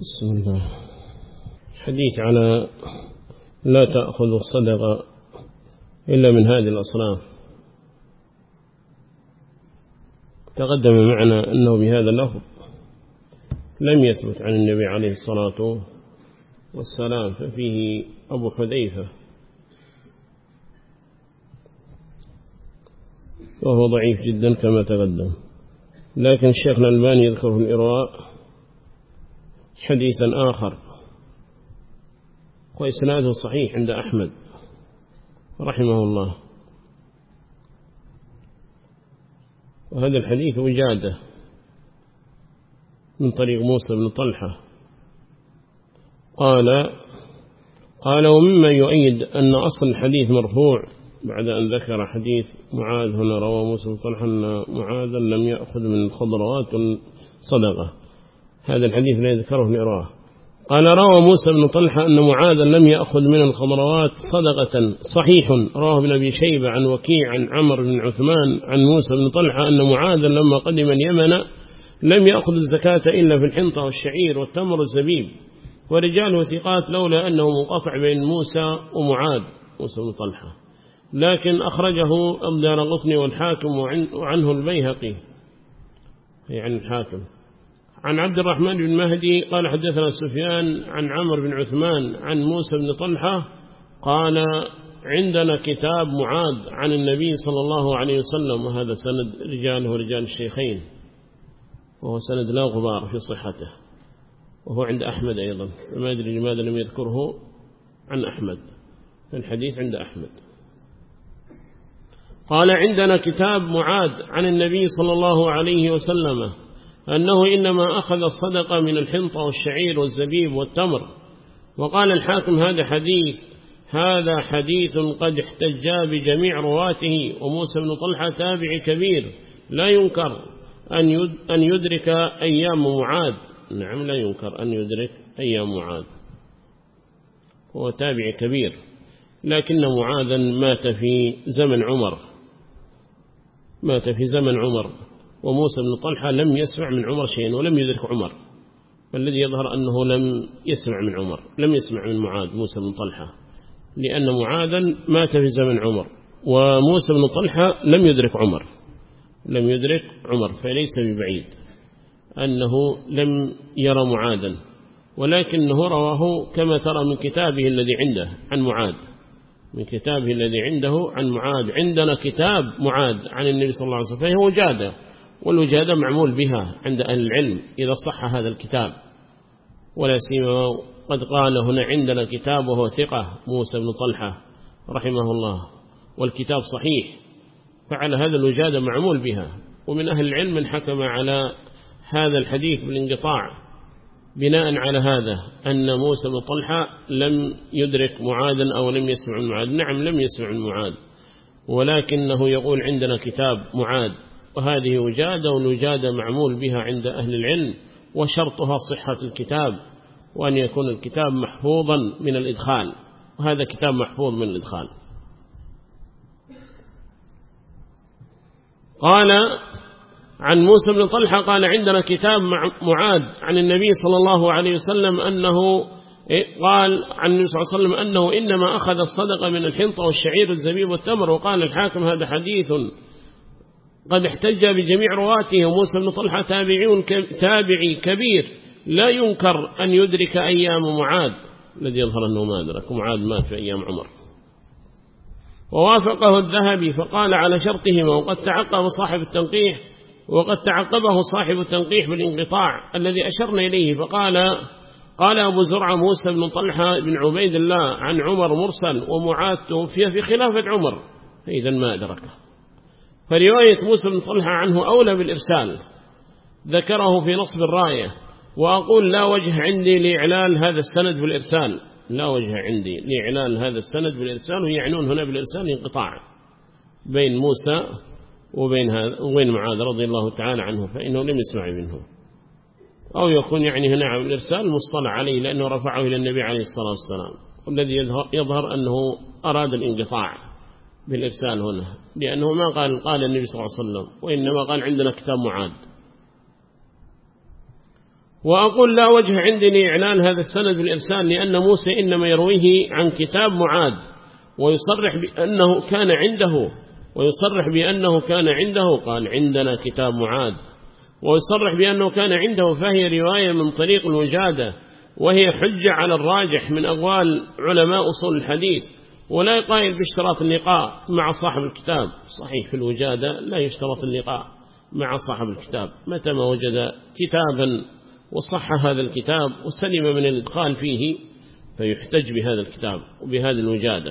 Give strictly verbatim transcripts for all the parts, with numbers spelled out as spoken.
بسم الله. حديث على لا تأخذ الصدقة إلا من هذه الأصناف. تقدم معنا أنه بهذا اللفظ لم يثبت عن النبي عليه الصلاة والسلام، ففيه أبو حذيفة وهو ضعيف جدا كما تقدم، لكن الشيخ الألباني يذكر في الإرواء حديثا آخر وإسناده صحيح عند أحمد رحمه الله، وهذا الحديث وجاده من طريق موسى بن طلحة قال قال ومما يؤيد أن أصل الحديث مرفوع بعد أن ذكر حديث معاذ. هنا روى موسى بن طلحة أن معاذا لم يأخذ من الخضروات صدقة، هذا الحديث لا يذكره الإرواء. قال روى موسى بن طلحة أن معاذا لم يأخذ من الخضروات صدقة، صحيح. رواه ابن أبي شيبة عن وكيع عن عمرو بن عثمان عن موسى بن طلحة أن معاذا لما قدم اليمن لم يأخذ الزكاة إلا في الحنطة والشعير والتمر والزبيب، ورجاله ثقات لولا أنه منقطع بين موسى ومعاذ موسى بن طلحة، لكن أخرجه الدارقطني والحاكم وعنه البيهقي يعني الحاكم. عن عبد الرحمن بن مهدي قال حدثنا سفيان عن عمرو بن عثمان عن موسى بن طلحة قال عندنا كتاب معاذ عن النبي صلى الله عليه وسلم، وهذا سند رجاله رجال الشيخين، وهو سند لا غبار في صحته، وهو عند أحمد أيضا، فما أدري لماذا لم يذكره عن أحمد، الحديث عند أحمد. قال عندنا كتاب معاذ عن النبي صلى الله عليه وسلم أنه إنما أخذ الصدقة من الحنطة والشعير والزبيب والتمر. وقال الحاكم هذا حديث هذا حديث قد احتجا بجميع رواته، وموسى بن طلحة تابع كبير لا ينكر أن يدرك أيام معاذ. نعم لا ينكر أن يدرك أيام معاذ، هو تابع كبير، لكن معاذا مات في زمن عمر مات في زمن عمر وموسى بن طلحة لم يسمع من عمر شيئا ولم يدرك عمر، فالذي يظهر أنه لم يسمع من عمر لم يسمع من معاذ موسى بن طلحة، لأن معاذا مات في زمن عمر وموسى بن طلحة لم يدرك عمر لم يدرك عمر فليس ببعيد أنه لم يرى معاذا، ولكنه رواه كما ترى من كتابه الذي عنده عن معاذ من كتابه الذي عنده عن معاذ. عندنا كتاب معاذ عن النبي صلى الله عليه وسلم، فهي وجادة، والوجادة معمول بها عند أهل العلم إذا صح هذا الكتاب، ولا سيما قد قال هنا عندنا كتاب وهو ثقة موسى بن طلحة رحمه الله، والكتاب صحيح، فعلى هذا الوجادة معمول بها. ومن أهل العلم من حكم على هذا الحديث بالانقطاع بناء على هذا أن موسى بن طلحة لم يدرك معاذا أو لم يسمع من معاذ. نعم لم يسمع من معاذ، ولكنه يقول عندنا كتاب معاذ، وهذه وجادة، والوجادة معمول بها عند أهل العلم، وشرطها صحة الكتاب وأن يكون الكتاب محفوظا من الإدخال، وهذا كتاب محفوظ من الإدخال. قال عن موسى بن طلحة قال عندنا كتاب معاذ عن النبي صلى الله عليه وسلم أنه قال عن النبي صلى الله عليه وسلم أنه إنما أخذ الصدقة من الحنطة والشعير والزبيب والتمر. وقال الحاكم هذا حديث قد احتج بجميع رواته، وموسى بن طلحة تابعي تابعي كبير لا ينكر أن يدرك أيام معاذ، الذي يظهر أنه ما أدرك، معاذ مات في أيام عمر. ووافقه الذهبي فقال على شرطهما، وقد تعقب صاحب التنقيح وقد تعقبه صاحب التنقيح بالانقطاع الذي أشرنا إليه، فقال قال أبو زرعة موسى بن طلحة بن عبيد الله عن عمر مرسل، ومعاذ توفي في خلافة عمر، إذا ما أدركه. فرواية موسى بن طلحة عنه أولى بالإرسال، ذكره في نصب الراية. وأقول لا وجه عندي لإعلال هذا السند بالإرسال لا وجه عندي لإعلال هذا السند بالإرسال، ويعنون هنا بالإرسال انقطاع بين موسى وبين هذا وبين معاذ رضي الله تعالى عنه، فإنه لم يسمع منه، أو يكون يعني هنا الإرسال مصطلح عليه لأنه رفعه إلى النبي عليه الصلاة والسلام، والذي يظهر أنه أراد الانقطاع بالإرسال هنا، لأنه ما قال قال النبي صلى الله عليه وسلم، وإنما قال عندنا كتاب معاذ. وأقول لا وجه عندي لإعلان هذا السند بالإرسال، لأن موسى إنما يرويه عن كتاب معاذ، ويصرح بأنه كان عنده ويصرح بأنه كان عنده قال عندنا كتاب معاذ، ويصرح بأنه كان عنده، فهي رواية من طريق الوجادة، وهي حجة على الراجح من أقوال علماء أصول الحديث. ولا يقايل باشتراط اللقاء مع صاحب الكتاب، صحيح في الوجادة لا يشترط اللقاء مع صاحب الكتاب، متى ما وجد كتابا وصح هذا الكتاب وسلم من الإدخال فيه فيحتج بهذا الكتاب وبهذه الوجادة.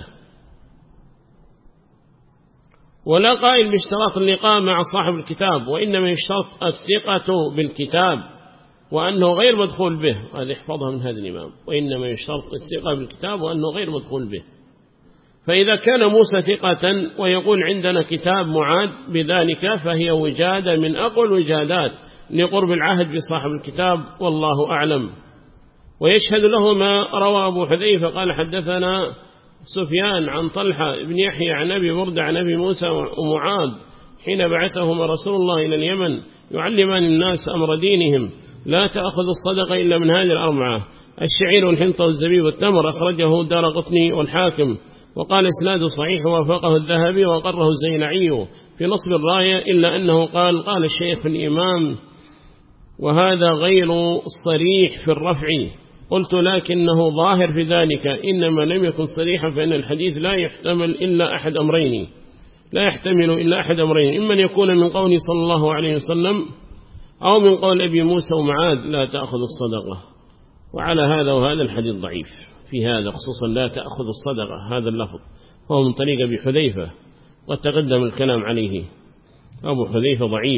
ولا قائل باشتراط اللقاء مع صاحب الكتاب، وإنما يشترط الثقة بالكتاب وأنه غير مدخول به، هذا يحفظها من هذا الإمام، وإنما يشترط الثقة بالكتاب وأنه غير مدخول به. فإذا كان موسى ثقة ويقول عندنا كتاب معاذ بذلك فهي وجادة من أقوى الوجادات لقرب العهد بصاحب الكتاب، والله أعلم. ويشهد له ما روى أبو حذيفة قال حدثنا سفيان عن طلحة بن يحيى عن أبي بردة عن أبي موسى ومعاذ حين بعثهما رسول الله إلى اليمن يعلمان الناس أمر دينهم لا تأخذ الصدقة إلا من هذه الأربعة: الشعير والحنطة والزبيب والتمر. أخرجه الدارقطني والحاكم، وقال إسناده صحيح ووافقه الذهبي وقره الزيلعي في نصب الراية، إلا أنه قال قال الشيخ الإمام وهذا غير صريح في الرفع. قلت لكنه ظاهر في ذلك، إنما لم يكن صريحا، فإن الحديث لا يحتمل إلا أحد أمرين لا يحتمل إلا أحد أمرين إما أن يكون من قوله صلى الله عليه وسلم أو من قول أبي موسى ومعاذ لا تأخذ الصدقة. وعلى هذا وهذا الحديث ضعيف في هذا خصوصا لا تأخذ الصدقة، هذا اللفظ هو من طريق أبي حذيفة قد تقدم الكلام عليه. أبو حذيفة ضعيف.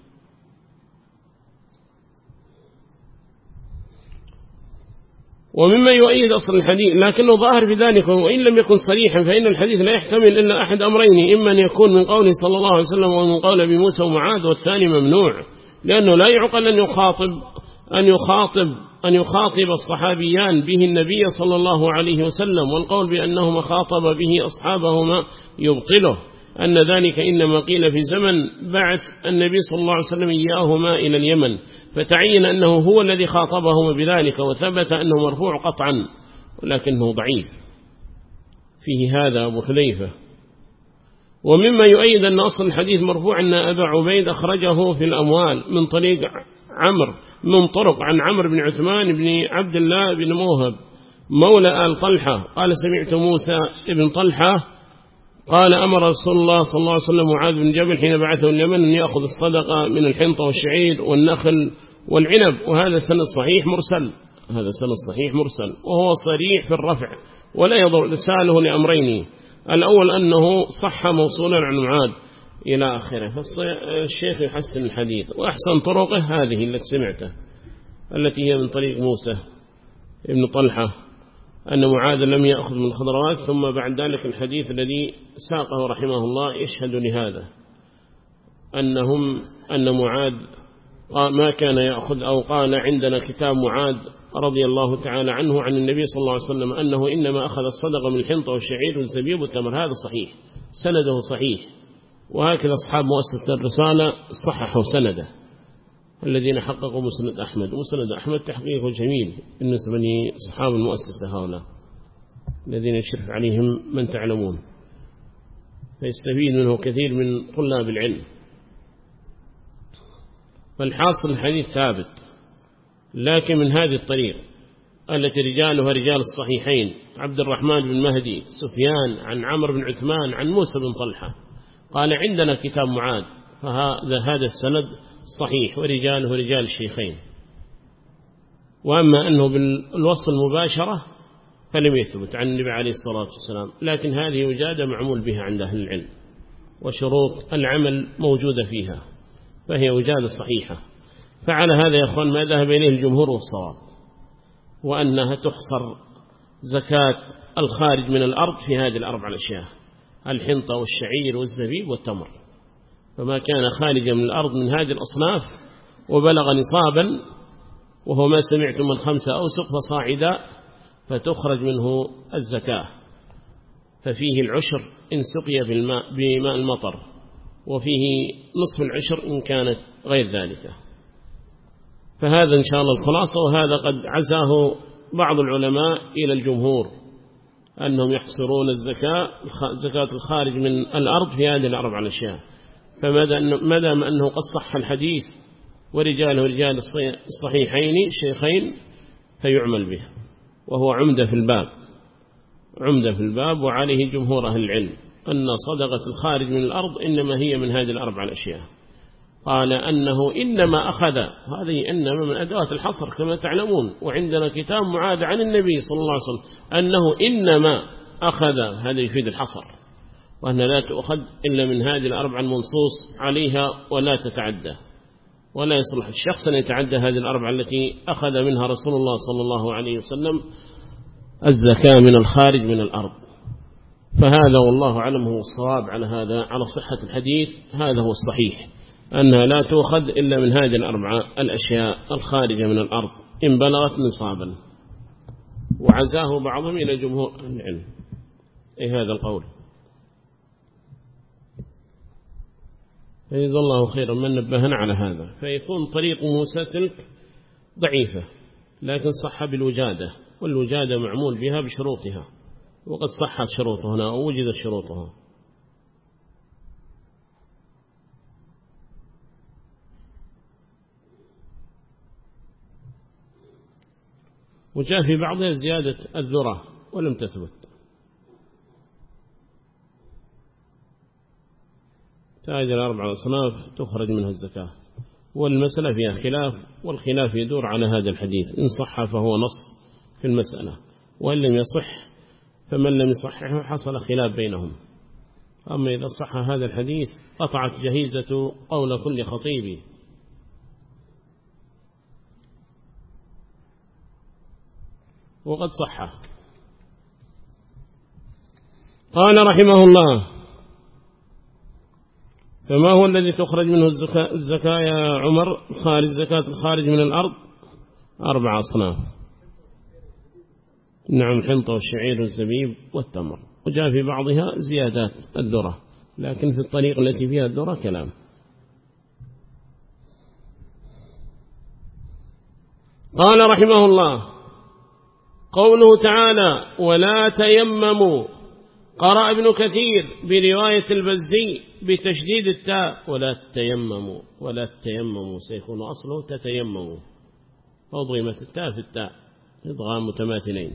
ومما يؤيد أصل الحديث لكنه ظاهر في ذلك، وإن لم يكن صريحا فإن الحديث لا يحتمل إلا أحد أمرين: إما أن يكون من قوله صلى الله عليه وسلم ومن قول أبي موسى ومعاذ، والثاني ممنوع، لأنه لا يعقل أن يخاطب أن يخاطب أن يخاطب الصحابيان به النبي صلى الله عليه وسلم، والقول بأنهما خاطب به أصحابهما يبطله، أن ذلك إنما قيل في زمن بعث النبي صلى الله عليه وسلم إياهما إلى اليمن، فتعين أنه هو الذي خاطبهما بذلك، وثبت أنه مرفوع قطعا، ولكنه ضعيف فيه هذا أبو حذيفة. ومما يؤيد أن أصل الحديث مرفوع أن أبا عبيد أخرجه في الأموال من طريق عمرو من طرق عن عمرو بن عثمان بن عبد الله بن موهب مولى آل طلحة قال سمعت موسى بن طلحة قال أمر رسول الله صلى الله عليه وسلم معاذ بن جبل حين بعثه اليمن أن يأخذ الصدقة من الحنطة والشعير والنخل والعنب. وهذا سند صحيح مرسل هذا سند صحيح مرسل وهو صريح في الرفع، ولا يضر إرساله لأمرين: الأول أنه صح موصولا عن معاذ إلى آخره، فالشيخ يحسن الحديث. وأحسن طرقه هذه التي سمعته التي هي من طريق موسى ابن طلحة أن معاذ لم يأخذ من الخضروات، ثم بعد ذلك الحديث الذي ساقه رحمه الله يشهد لهذا أنهم أن معاذ ما كان يأخذ، أو قال عندنا كتاب معاذ رضي الله تعالى عنه عن النبي صلى الله عليه وسلم أنه إنما أخذ الصدقة من الحنطة والشعير والزبيب والتمر. هذا صحيح سنده صحيح، وهكذا أصحاب مؤسسة الرسالة صححوا سنده الذين حققوا مسند أحمد. مسند أحمد تحقيقه جميل بالنسبة لأصحاب المؤسسة هؤلاء الذين يشرف عليهم من تعلمون، فيستفيد منه كثير من طلاب العلم. فالحاصل الحديث ثابت، لكن من هذه الطريق التي رجالها رجال الصحيحين: عبد الرحمن بن مهدي سفيان عن عمرو بن عثمان عن موسى بن طلحة قال عندنا كتاب معاذ، فهذا هذا السند صحيح ورجاله رجال الشيخين. وأما أنه بالوصل المباشرة فلم يثبت عن النبي عليه الصلاة والسلام، لكن هذه وجادة معمول بها عند أهل العلم، وشروط العمل موجودة فيها، فهي وجادة صحيحة. فعلى هذا يا أخوان ما ذهب إليه الجمهور والصواب، وأنها تحصر زكاة الخارج من الأرض في هذه الأربع الأشياء: الحنطة والشعير والزبيب والتمر. فما كان خارجا من الأرض من هذه الأصناف وبلغ نصابا، وهو ما سمعتم من خمسة أوسق فصاعدا، فتخرج منه الزكاة، ففيه العشر إن سقي بالماء بماء المطر، وفيه نصف العشر إن كانت غير ذلك. فهذا إن شاء الله الخلاصة. وهذا قد عزاه بعض العلماء إلى الجمهور أنهم يحصرون الزكاة زكاة الخارج من الأرض في هذه الأربع الأشياء. فمدام أنه قد صح الحديث ورجاله رجال الصحيحين الشيخين فيعمل به، وهو عمدة في الباب عمدة في الباب وعليه جمهور أهل العلم أن صدقة الخارج من الأرض إنما هي من هذه الأربع الأشياء. قال أنه إنما أخذ، هذه إنما من أدوات الحصر كما تعلمون، وعندنا كتاب معاد عن النبي صلى الله عليه وسلم أنه إنما أخذ، هذا يفيد الحصر، وأن لا تؤخذ إلا من هذه الأربع المنصوص عليها ولا تتعدى، ولا يصلح الشخص أن يتعدى هذه الأربع التي أخذ منها رسول الله صلى الله عليه وسلم الزكاة من الخارج من الأرض. فهذا والله أعلم هو الصواب على هذا، على صحة الحديث هذا هو الصحيح، أنها لا تؤخذ إلا من هذه الأربعة الأشياء الخارجة من الأرض إن بلغت نصابا. وعزاه بعضهم إلى جمهور العلم أي هذا القول. فجزا الله خيرا من نبهنا على هذا. فيكون طريق موسى تلك ضعيفة لكن صح بالوجادة، والوجادة معمول بها بشروطها، وقد صحت شروطها أو وجدت شروطها. وجاء في بعضها زيادة الذرة ولم تثبت. هذه الأربع أصناف تخرج منها الزكاة، والمسألة فيها خلاف، والخلاف يدور على هذا الحديث، إن صح فهو نص في المسألة، وإن لم يصح فمن لم يصححه حصل خلاف بينهم. أما إذا صح هذا الحديث قطعت جهيزة قول كل خطيب. وقد صح. قال رحمه الله: فما هو الذي تخرج منه الزكاة, الزكاة يا عمر؟ خارج زكاة الخارج من الأرض أربع أصناف. نعم، الحنطة والشعير والزبيب والتمر. وجاء في بعضها زيادات الذرة، لكن في الطريق التي فيها الذرة كلام. قال رحمه الله: قوله تعالى: ولا تيمموا، قرأ ابن كثير برواية البزي بتشديد التاء ولا تيمموا، ولا تيمموا سيكون أصله تتيمموا، فأضغمت التاء في التاء إضغام متماثلين.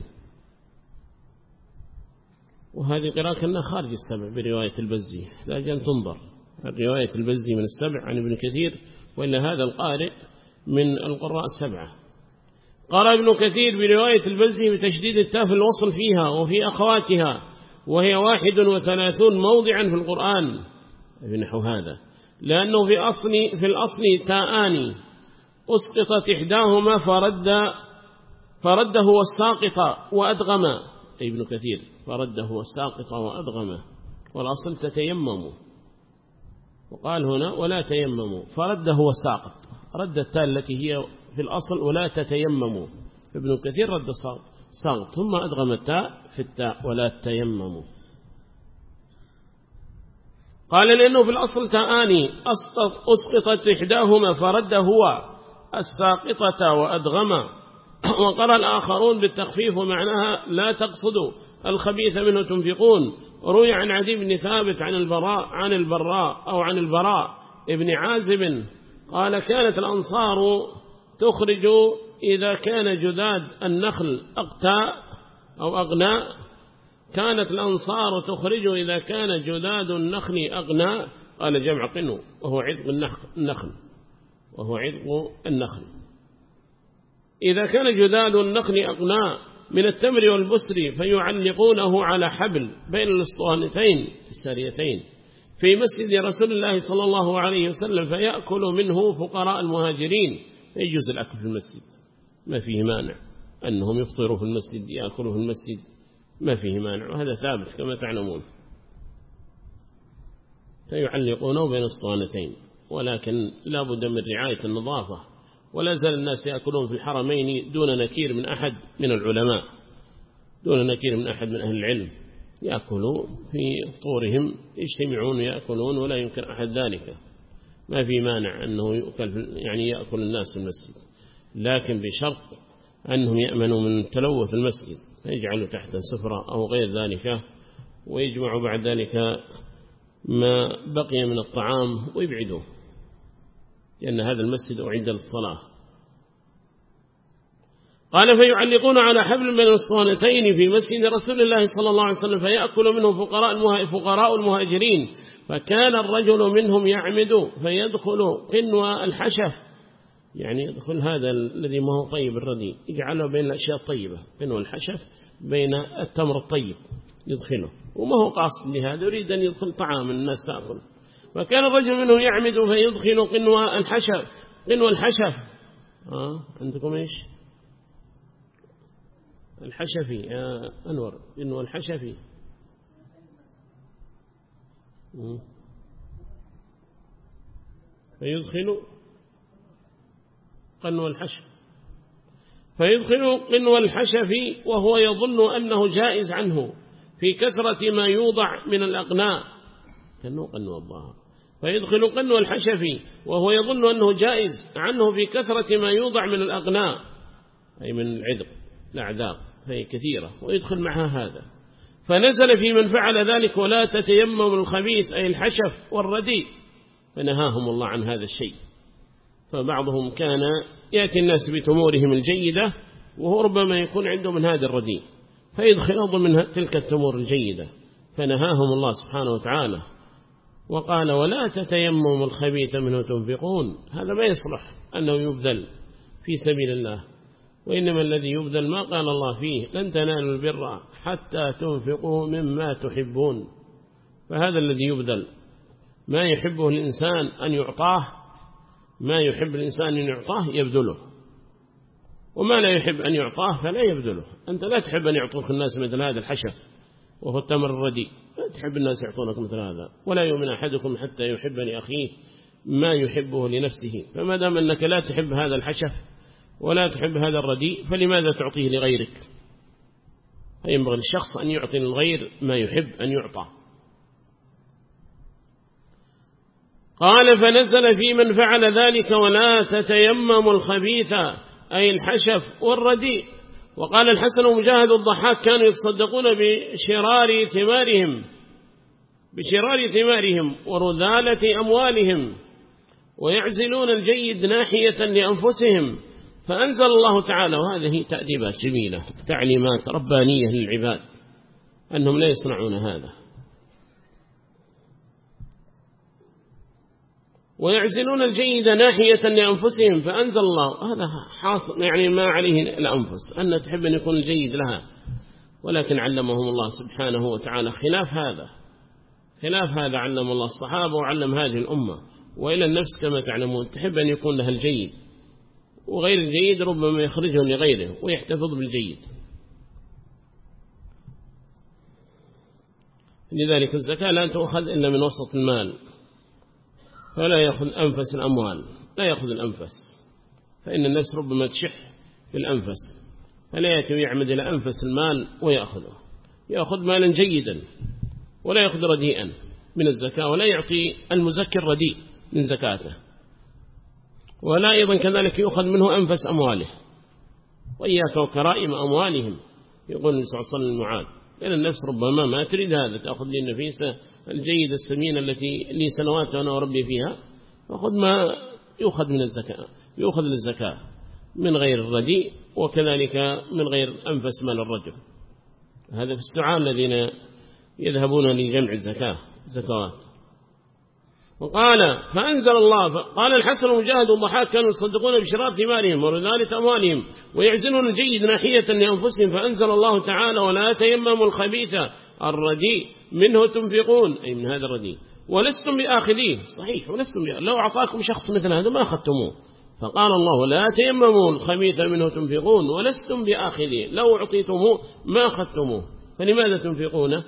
وهذه قراءة كأنها خارج السبع برواية البزي، لكن أن تنظر رواية البزي من السبع عن ابن كثير، وإن هذا القارئ من القراء السبعة. قرأ ابن كثير برواية البزي بتشديد التاء في الوصل فيها وفي أخواتها، وهي واحد وثلاثون موضعا في القرآن بنحو هذا، لأنه في أصل في الأصل تاءان أسقطت إحداهما فرد فرده والساقط وأدغم، أي ابن كثير فرده والساقط وأدغم، والأصل تتيمموا، وقال هنا ولا تيمموا فرده والساقط، رد التاء التي هي في الأصل ولا تتيمموا، ابن كثير رد الساقط ثم أدغم التاء في التاء ولا تيمموا. قال لأنه في الأصل تاءان أسقطت إحداهما فرد هو الساقطة وأدغم. وقرأ الآخرون بالتخفيف ومعناها لا تقصدوا الخبيث منه تنفقون. روي عن عدي بن ثابت عن البراء عن البراء أو عن البراء ابن عازب قال: كانت الأنصار تخرج إذا كان جداد النخل أقتاء أو أغناء كانت الأنصار تخرج إذا كان جداد النخل أغناء. قال جمع قنو وهو عذق النخل وهو عذق النخل. إذا كان جداد النخل أغناء من التمر والبسر فيعلقونه على حبل بين الاسطوانتين الساريتين في مسجد رسول الله صلى الله عليه وسلم، فيأكل منه فقراء المهاجرين. يجوز الأكل في المسجد، ما فيه مانع أنهم يفطروا في المسجد يأكلوا في المسجد، ما فيه مانع، وهذا ثابت كما تعلمون. فيعلقونه بين الاسطوانتين، ولكن لا بد من رعاية النظافة. ولا زال الناس يأكلون في الحرمين دون نكير من أحد من العلماء، دون نكير من أحد من أهل العلم، يأكلوا في طورهم، يجتمعون ويأكلون ولا يمكن أحد ذلك، ما في مانع أنه يؤكل يعني يأكل الناس في المسجد. لكن بشرط أنهم يأمنوا من تلوث المسجد، فيجعلوا تحت سفرة أو غير ذلك، ويجمعوا بعد ذلك ما بقي من الطعام ويبعدوه، لأن هذا المسجد أعد للصلاة. قال فيعلقون على حبل من الصوانتين في مسجد رسول الله صلى الله عليه وسلم فيأكل منه فقراء فقراء المهاجرين، فكان الرجل منهم يعمد فيدخل قنوى الحشف، يعني يدخل هذا الذي ما هو طيب الرديء يجعله بين الأشياء الطيبة، قنوى الحشف بين التمر الطيب يدخله، وما هو قاصد لهذا، يريد أن يدخل طعام الناس تأكل. فكان الرجل منهم يعمد فيدخل قنوى الحشف قنوى الحشف آه عندكم إيش الحشفي يا أنور، قنوى الحشفي فيدخل قنوى الحشف فيدخل قنوى الحشف وهو يظن أنه جائز عنه في كثرة ما يوضع من الأقناء، كأنه قنوى الظاهر، فيدخل قنوى الحشف وهو يظن أنه جائز عنه في كثرة ما يوضع من الأقناء، أي من العذق الأعذاق فهي كثيرة، ويدخل معها هذا. فنزل في من فعل ذلك ولا تتيمم الخبيث أي الحشف والرديء، فنهاهم الله عن هذا الشيء. فبعضهم كان يأتي الناس بتمورهم الجيدة وهو ربما يكون عنده من هذا الرديء، فيدخل ضمن تلك التمور الجيدة، فنهاهم الله سبحانه وتعالى وقال ولا تتيمم الخبيث منه تنفقون. هذا ما يصلح أنه يبذل في سبيل الله، وإنما الذي يبذل ما قال الله فيه لن تنالوا البر حتى تنفقوا مما تحبون، فهذا الذي يبذل ما يحبه الإنسان أن يعطاه، ما يحب الإنسان أن يعطاه يبذله، وما لا يحب أن يعطاه فلا يبذله. أنت لا تحب أن يعطوك الناس مثل هذا الحشف وهو التمر الرديء، لا تحب الناس يعطونك مثل هذا. ولا يؤمن أحدكم حتى يحب لأخيه ما يحبه لنفسه، فما دام أنك لا تحب هذا الحشف ولا تحب هذا الرديء فلماذا تعطيه لغيرك؟ فينبغي الشخص أن يعطي للغير ما يحب أن يعطى. قال فنزل في من فعل ذلك ولا تتيمموا الخبيث أي الحشف والرديء. وقال الحسن ومجاهد الضحاك كانوا يتصدقون بشرار ثمارهم بشرار ثمارهم ورذالة أموالهم ويعزلون الجيد ناحية لأنفسهم، فأنزل الله تعالى، وهذه تأديبات جميلة تعليمات ربانية للعباد أنهم لا يصنعون هذا، ويعزلون الجيد ناحية لأنفسهم، فأنزل الله هذا حاصل يعني ما عليه الأنفس أن تحب أن يكون الجيد لها، ولكن علمهم الله سبحانه وتعالى خلاف هذا خلاف هذا علم الله الصحابة وعلم هذه الأمة. وإلى النفس كما تعلمون تحب أن يكون لها الجيد، وغير الجيد ربما يخرجه لغيره ويحتفظ بالجيد. لذلك الزكاة لا تأخذ إلا من وسط المال، فلا يأخذ أنفس الأموال، لا يأخذ الأنفس، فإن النفس ربما تشح في الأنفس، فلا يأتي ويعمد إلى أنفس المال ويأخذه، يأخذ مالا جيدا ولا يأخذ رديئا من الزكاة، ولا يعطي المزكي الرديء من زكاته، ولا أيضا كذلك يأخذ منه أنفس أمواله. وإياك وكرائم أموالهم، يقول النبي صلى الله عليه وسلم معاذ، لأن النفس ربما ما تريد هذا، تأخذ لي النفيسة الجيدة السمينة التي لي سنوات وأنا أربي فيها، فأخذ ما يأخذ من الزكاة، يأخذ للزكاة من غير الرديء، وكذلك من غير أنفس مال الرجل. هذا في السعاة الذين يذهبون لجمع الزكاة زكوات. وقال فأنزل الله، قال الحسن ومجاهد والضحاك كانوا يصدقون بشراء ثمارهم ورذالة أموالهم ويعزلون الجيد ناحية لأنفسهم، فأنزل الله تعالى ولا تيمموا الخبيث الرديء منه تنفقون، أي من هذا الرديء ولستم بآخذيه. صحيح ولستم بآخذيه، لو أعطاكم شخص مثل هذا ما أخذتموه، فقال الله لا تيمموا الخبيث منه تنفقون ولستم بآخذيه، لو أعطيتموه ما أخذتموه، فلماذا تنفقونه؟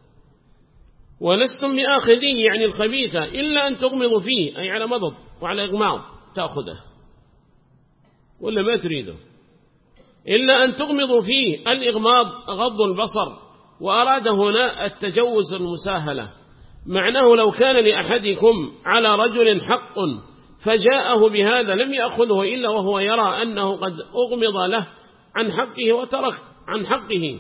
ولستم بآخذيه يعني الخبيثة إلا أن تغمضوا فيه، أي على مضض وعلى إغماض تأخذه، ولا ما تريده، إلا أن تغمضوا فيه. الإغماض غض البصر، وأراد هنا التجوز المساهلة، معناه لو كان لأحدكم على رجل حق فجاءه بهذا لم يأخذه إلا وهو يرى أنه قد أغمض له عن حقه وترك عن حقه.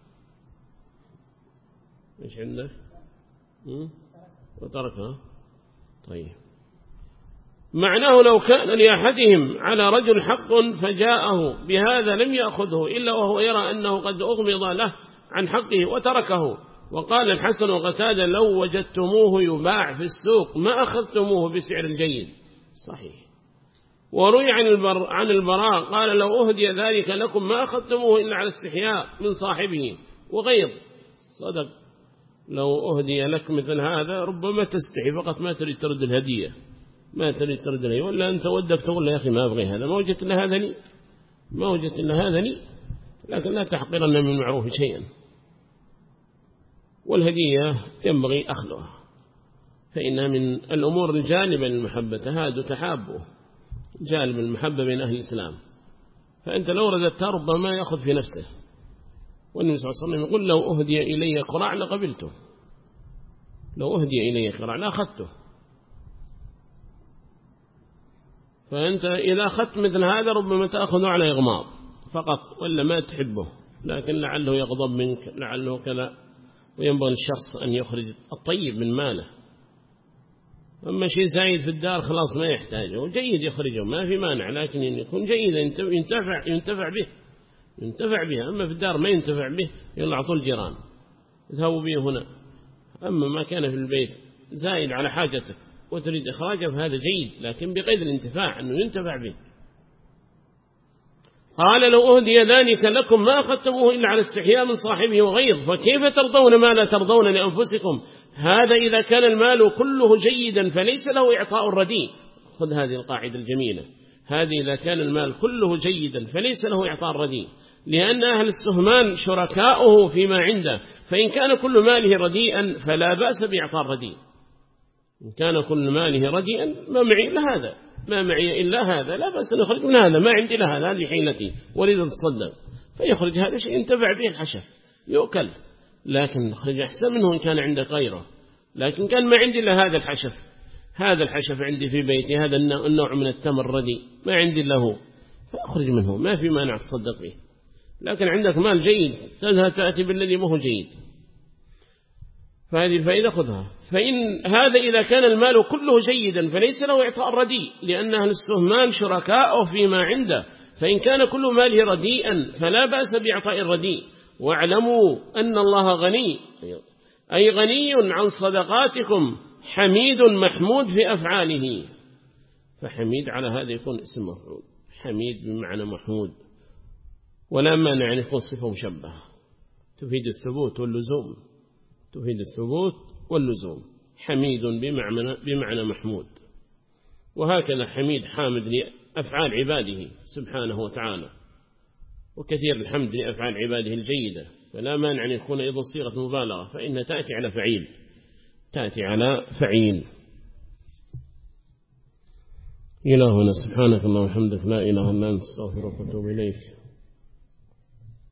إيش عندك؟ وتركها. طيب معناه لو كان لأحدهم على رجل حق فجاءه بهذا لم يأخذه إلا وهو يرى أنه قد أغمض له عن حقه وتركه. وقال الحسن وقتادة لو وجدتموه يباع في السوق ما أخذتموه بسعر جيد. صحيح. وروي عن البر عن البراء قال لو أهدي ذلك لكم ما أخذتموه إلا على استحياء من صاحبه وغيظ. صدق، لو أهدي لك مثل هذا ربما تستحي فقط ما تريد ترد الهدية، ما تريد ترد الهدية، ولا أنت ودك تقول له يا أخي ما أبغي هذا، ما وجدت إلا هذا لي، ما وجدت إلا هذا لي، لكن لا تحقرن من المعروف شيئا. والهدية ينبغي أخذها فإنها من الأمور الجانبة للمحبة، تهاد تحابه، جانب المحبة بين أهل الإسلام. فأنت لو رددتها ربما يأخذ في نفسه. والنبي صلى الله عليه وسلم يقول لو أهدي إلي قراع لقبلته، لو أهدي إلي قراع لأخذته. فأنت إذا أخذت مثل هذا ربما تأخذه على إغماض فقط ولا ما تحبه، لكن لعله يغضب منك، لعله كذا. وينبغي الشخص أن يخرج الطيب من ماله. أما شيء زايد في الدار خلاص ما يحتاجه، جيد يخرجه ما في مانع، لكن يكون جيدا ينتفع ينتفع به ينتفع به. أما في الدار ما ينتفع به يلا عطوا الجيران اذهبوا به هنا. أما ما كان في البيت زايد على حاجتك وتريد إخراجه فهذا جيد، لكن بقيد الانتفاع أنه ينتفع به. قال لو أهدي ذلك لكم ما أخذتموه إلا على استحياء من صاحبه وغيظ، فكيف ترضون ما لا ترضون لأنفسكم؟ هذا إذا كان المال كله جيدا فليس له إعطاء الرديء. خذ هذه القاعدة الجميلة، هذه إذا كان المال كله جيدا فليس له إعطاء الرديء، لأن أهل السهمان شركاؤه فيما عنده، فإن كان كل ماله رديئا فلا بأس بإعطاء الرديء. إن كان كل ماله رديئا ما معي إلا هذا، ما معي إلا هذا، لا بأس نخرج من هذا، ما عندي إلا هذا، هذه حيلتي ولذا تصدق، فيخرج هذا شيء ينتفع به الحشف يؤكل، لكن نخرج أحسن منه إن كان عندك غيره. لكن كان ما عندي إلا هذا الحشف، هذا الحشف عندي في بيتي، هذا النوع من التمر رديء ما عندي إلا هو، فأخرج منه ما في مانع تصدق به. لكن عندك مال جيد تذهب تأتي بالذي ما هو جيد، فهذه الفائدة خذها. فإن هذا إذا كان المال كله جيدا فليس له إعطاء الرديء، لأن أهل السهمان شركاءه فيما عنده، فإن كان كل ماله رديئا فلا بأس بإعطاء الرديء. واعلموا أن الله غني، أي غني عن صدقاتكم، حميد محمود في أفعاله. فحميد على هذا يكون اسم مفعول، حميد بمعنى محمود، ولا مانع أن يكون صفة مشبهة تفيد الثبوت واللزوم، تفيد الثبوت واللزوم. حميد بمعنى, بمعنى محمود. وهكذا حميد حامد لأفعال عباده سبحانه وتعالى، وكثير الحمد لأفعال عباده الجيدة، فلا مانع أن يكون أيضا صيغة مبالغة، فإنها تأتي على فعيل، تأتي على فعيل. إلهنا سبحانك اللهم وبحمدك لا إله إلا أنت، استغفرك واتوب إليك.